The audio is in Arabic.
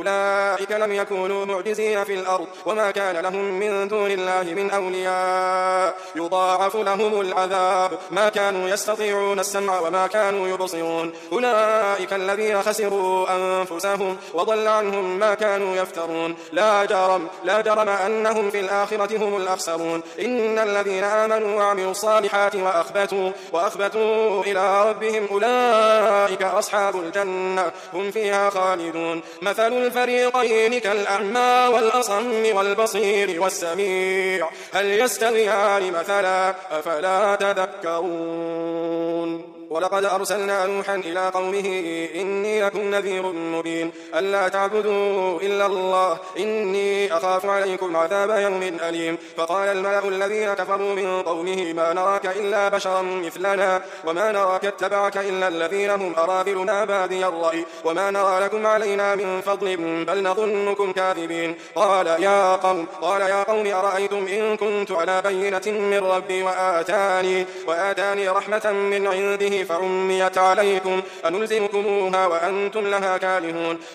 أولئك لم يكونوا معجزين في الأرض وما كان لهم من دون الله من أولياء يضاعف لهم العذاب ما كانوا يستطيعون السمع وما كانوا يبصرون أولئك الذين خسروا أنفسهم وضل عنهم ما كانوا يفترون لا جرم أنهم في الآخرة هم الأخسرون إن الذين آمنوا وعملوا الصالحات وأخبتوا إلى ربهم أولئك أصحاب الجنة هم فيها خالدون مثل الفريقين كالأعمى والأصم والبصير والسميع هل يستويان مثلا أفلا تذكرون ولقد أرسلنا نوحا إلى قومه إني لكم نذير مبين ألا تعبدوا إلا الله إني أخاف عليكم عذاب يوم أليم فقال الملأ الذين كفروا من قومه ما نراك إلا بشرا مثلنا وما نراك اتبعك إلا الذين هم أراذلنا بادي الرأي وما نرى لكم علينا من فضل بل نظنكم كاذبين قال يا قوم أرأيتم إن كنت على بينة من ربي وآتاني رحمة من عنده فعميت عليكم أنلزمكموها وأنتم لها كارهون